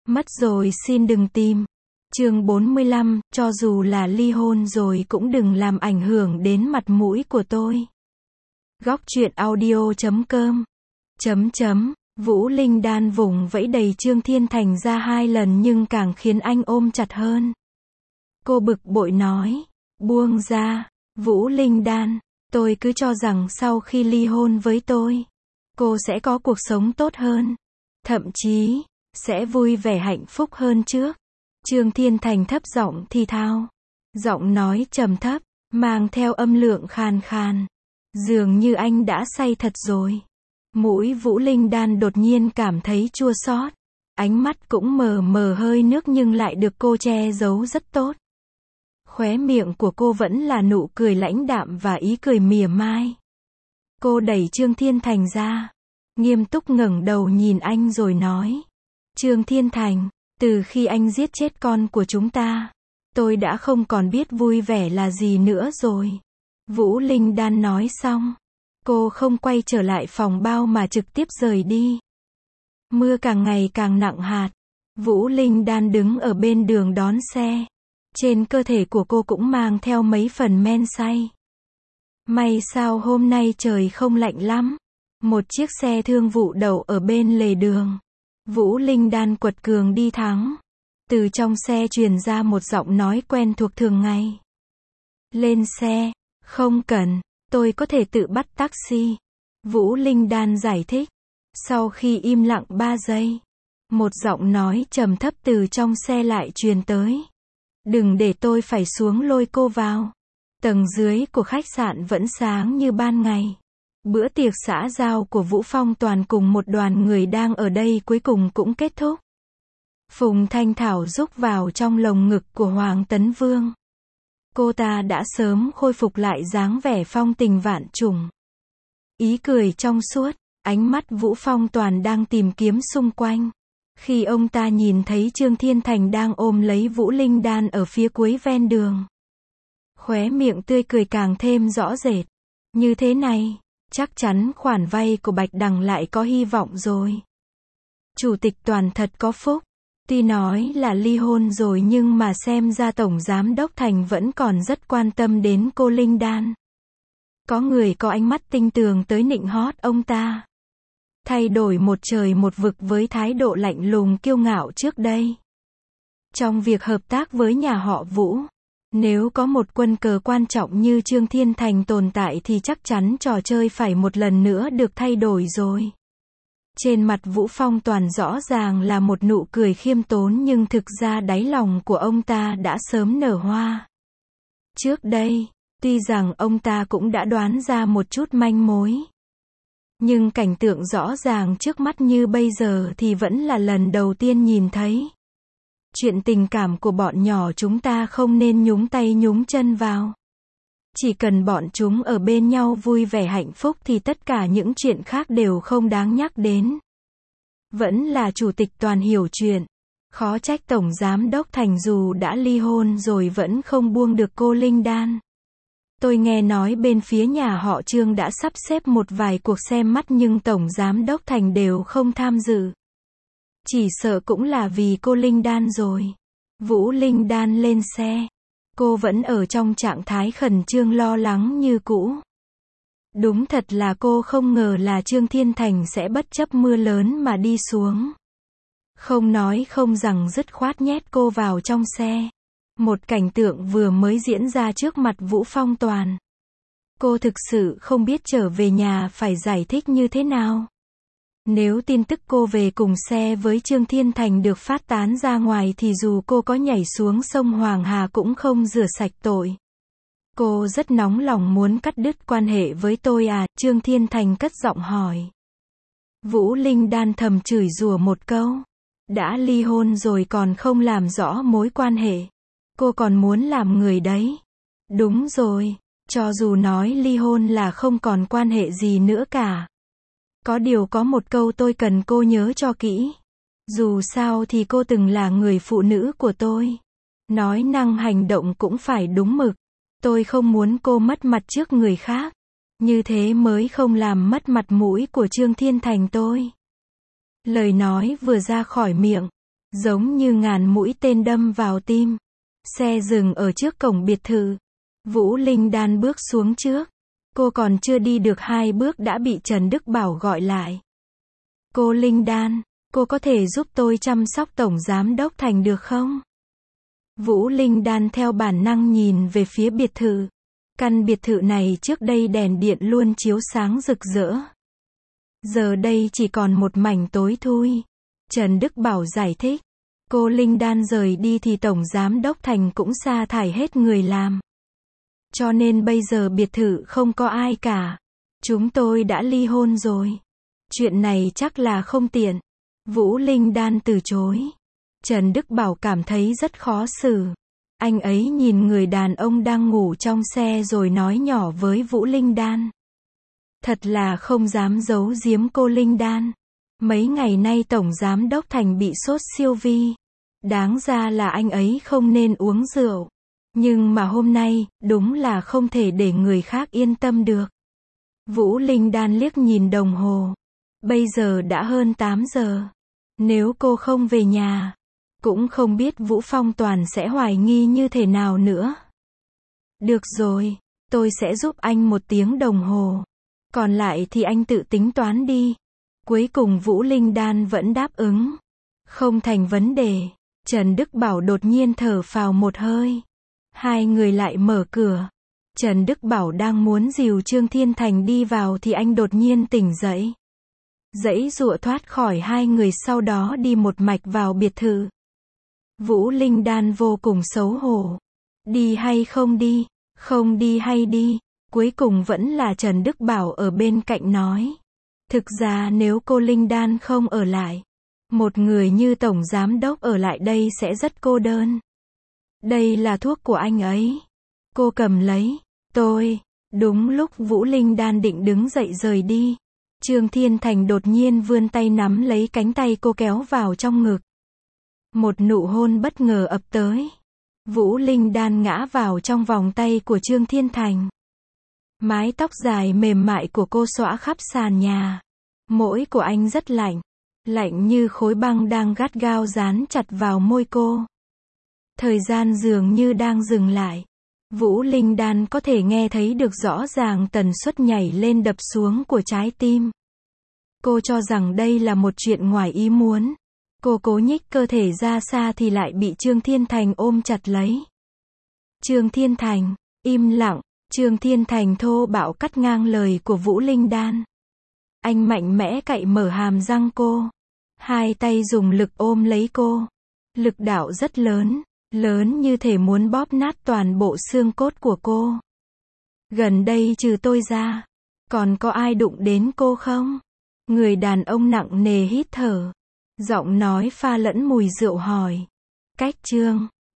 Mất rồi xin đừng tìm. Chương 45, cho dù là ly hôn rồi cũng đừng làm ảnh hưởng đến mặt mũi của tôi. Góc truyện audio.com Vũ Linh Đan vùng vẫy đẩy Trương Thiên Thành ra 2 lần nhưng càng khiến anh ôm chặt hơn. Cô bực bội nói, buông ra, Vũ Linh Đan, tôi cứ cho rằng sau khi ly hôn với tôi, cô sẽ có cuộc sống tốt hơn, thậm chí sẽ vui vẻ hạnh phúc hơn trước. Trương Thiên Thành thấp giọng thì thào, giọng nói trầm thấp, mang theo âm lượng khàn khàn. Dường như anh đã say thật rồi. Mũi Vũ Linh Đan đột nhiên cảm thấy chua xót, ánh mắt cũng mờ mờ hơi nước nhưng lại được cô che giấu rất tốt. Khóe miệng của cô vẫn là nụ cười lãnh đạm và ý cười mỉa mai. Cô đẩy Trương Thiên Thành ra, nghiêm túc ngẩng đầu nhìn anh rồi nói, Trương Thiên Thành, từ khi anh giết chết con của chúng ta, tôi đã không còn biết vui vẻ là gì nữa rồi. Vũ Linh Đan nói xong, cô không quay trở lại phòng bao mà trực tiếp rời đi. Mưa càng ngày càng nặng hạt. Vũ Linh Đan đứng ở bên đường đón xe. Trên cơ thể của cô cũng mang theo mấy phần men say. May sao hôm nay trời không lạnh lắm. Một chiếc xe thương vụ đậu ở bên lề đường. Vũ Linh Đan quật cường đi thắng. Từ trong xe truyền ra một giọng nói quen thuộc thường ngày. Lên xe, không cần, tôi có thể tự bắt taxi. Vũ Linh Đan giải thích. Sau khi im lặng 3 giây, một giọng nói trầm thấp từ trong xe lại truyền tới. Đừng để tôi phải xuống lôi cô vào. Tầng dưới của khách sạn vẫn sáng như ban ngày. Bữa tiệc xã giao của Vũ Phong Toàn cùng một đoàn người đang ở đây cuối cùng cũng kết thúc. Phùng Thanh Thảo rúc vào trong lồng ngực của Hoàng Tấn Vương. Cô ta đã sớm khôi phục lại dáng vẻ phong tình vạn trùng. Ý cười trong suốt, ánh mắt Vũ Phong Toàn đang tìm kiếm xung quanh. Khi ông ta nhìn thấy Trương Thiên Thành đang ôm lấy Vũ Linh Đan ở phía cuối ven đường. Khóe miệng tươi cười càng thêm rõ rệt. Như thế này, chắc chắn khoản vay của Bạch Đằng lại có hy vọng rồi. Chủ tịch Toàn thật có phúc. Tuy nói là ly hôn rồi nhưng mà xem ra Tổng Giám Đốc Thành vẫn còn rất quan tâm đến cô Linh Đan. Có người có ánh mắt tinh tường tới nịnh hót ông ta. Thay đổi một trời một vực với thái độ lạnh lùng kiêu ngạo trước đây. Trong việc hợp tác với nhà họ Vũ, nếu có một quân cờ quan trọng như Trương Thiên Thành tồn tại thì chắc chắn trò chơi phải một lần nữa được thay đổi rồi. Trên mặt Vũ Phong Toàn rõ ràng là một nụ cười khiêm tốn nhưng thực ra đáy lòng của ông ta đã sớm nở hoa. Trước đây, tuy rằng ông ta cũng đã đoán ra một chút manh mối. Nhưng cảnh tượng rõ ràng trước mắt như bây giờ thì vẫn là lần đầu tiên nhìn thấy. Chuyện tình cảm của bọn nhỏ chúng ta không nên nhúng tay nhúng chân vào. Chỉ cần bọn chúng ở bên nhau vui vẻ hạnh phúc thì tất cả những chuyện khác đều không đáng nhắc đến. Vẫn là Chủ tịch Toàn hiểu chuyện. Khó trách Tổng Giám Đốc Thành dù đã ly hôn rồi vẫn không buông được cô Linh Đan. Tôi nghe nói bên phía nhà họ Trương đã sắp xếp một vài cuộc xem mắt nhưng Tổng Giám Đốc Thành đều không tham dự. Chỉ sợ cũng là vì cô Linh Đan rồi. Vũ Linh Đan lên xe. Cô vẫn ở trong trạng thái khẩn trương lo lắng như cũ. Đúng thật là cô không ngờ là Trương Thiên Thành sẽ bất chấp mưa lớn mà đi xuống. Không nói không rằng dứt khoát nhét cô vào trong xe. Một cảnh tượng vừa mới diễn ra trước mặt Vũ Phong Toàn. Cô thực sự không biết trở về nhà phải giải thích như thế nào. Nếu tin tức cô về cùng xe với Trương Thiên Thành được phát tán ra ngoài thì dù cô có nhảy xuống sông Hoàng Hà cũng không rửa sạch tội. Cô rất nóng lòng muốn cắt đứt quan hệ với tôi à, Trương Thiên Thành cất giọng hỏi. Vũ Linh Đan thầm chửi rủa một câu. Đã ly hôn rồi còn không làm rõ mối quan hệ. Cô còn muốn làm người đấy. Đúng rồi, cho dù nói ly hôn là không còn quan hệ gì nữa cả. Có điều có một câu tôi cần cô nhớ cho kỹ. Dù sao thì cô từng là người phụ nữ của tôi. Nói năng hành động cũng phải đúng mực. Tôi không muốn cô mất mặt trước người khác. Như thế mới không làm mất mặt mũi của Trương Thiên Thành tôi. Lời nói vừa ra khỏi miệng, giống như ngàn mũi tên đâm vào tim. Xe dừng ở trước cổng biệt thự. Vũ Linh Đan bước xuống trước. Cô còn chưa đi được 2 bước đã bị Trần Đức Bảo gọi lại. Cô Linh Đan, cô có thể giúp tôi chăm sóc Tổng Giám Đốc Thành được không? Vũ Linh Đan theo bản năng nhìn về phía biệt thự. Căn biệt thự này trước đây đèn điện luôn chiếu sáng rực rỡ. Giờ đây chỉ còn một mảnh tối thui. Trần Đức Bảo giải thích. Cô Linh Đan rời đi thì Tổng Giám Đốc Thành cũng sa thải hết người làm. Cho nên bây giờ biệt thự không có ai cả. Chúng tôi đã ly hôn rồi. Chuyện này chắc là không tiện. Vũ Linh Đan từ chối. Trần Đức Bảo cảm thấy rất khó xử. Anh ấy nhìn người đàn ông đang ngủ trong xe rồi nói nhỏ với Vũ Linh Đan. Thật là không dám giấu giếm cô Linh Đan. Mấy ngày nay Tổng Giám Đốc Thành bị sốt siêu vi. Đáng ra là anh ấy không nên uống rượu. Nhưng mà hôm nay, đúng là không thể để người khác yên tâm được. Vũ Linh Đan liếc nhìn đồng hồ. Bây giờ đã hơn 8 giờ. Nếu cô không về nhà, cũng không biết Vũ Phong Toàn sẽ hoài nghi như thế nào nữa. Được rồi, tôi sẽ giúp anh 1 tiếng đồng hồ. Còn lại thì anh tự tính toán đi. Cuối cùng Vũ Linh Đan vẫn đáp ứng. Không thành vấn đề. Trần Đức Bảo đột nhiên thở phào một hơi. Hai người lại mở cửa. Trần Đức Bảo đang muốn dìu Trương Thiên Thành đi vào thì anh đột nhiên tỉnh dậy. Giãy giụa thoát khỏi hai người, sau đó đi một mạch vào biệt thự. Vũ Linh Đan vô cùng xấu hổ. Đi hay không đi? Không đi hay đi? Cuối cùng vẫn là Trần Đức Bảo ở bên cạnh nói. Thực ra nếu cô Linh Đan không ở lại, một người như Tổng Giám Đốc ở lại đây sẽ rất cô đơn. Đây là thuốc của anh ấy. Cô cầm lấy. Đúng lúc Vũ Linh Đan định đứng dậy rời đi, Trương Thiên Thành đột nhiên vươn tay nắm lấy cánh tay cô kéo vào trong ngực. Một nụ hôn bất ngờ ập tới. Vũ Linh Đan ngã vào trong vòng tay của Trương Thiên Thành. Mái tóc dài mềm mại của cô xõa khắp sàn nhà. Mũi của anh rất lạnh. Lạnh như khối băng đang gắt gao dán chặt vào môi cô. Thời gian dường như đang dừng lại. Vũ Linh Đan có thể nghe thấy được rõ ràng tần suất nhảy lên đập xuống của trái tim. Cô cho rằng đây là một chuyện ngoài ý muốn. Cô cố nhích cơ thể ra xa thì lại bị Trương Thiên Thành ôm chặt lấy. Trương Thiên Thành, im lặng. Trương Thiên Thành thô bạo cắt ngang lời của Vũ Linh Đan. Anh mạnh mẽ cạy mở hàm răng cô. Hai tay dùng lực ôm lấy cô. Lực đạo rất lớn. Lớn như thể muốn bóp nát toàn bộ xương cốt của cô. Gần đây trừ tôi ra, còn có ai đụng đến cô không? Người đàn ông nặng nề hít thở. Giọng nói pha lẫn mùi rượu hỏi. Cách Trương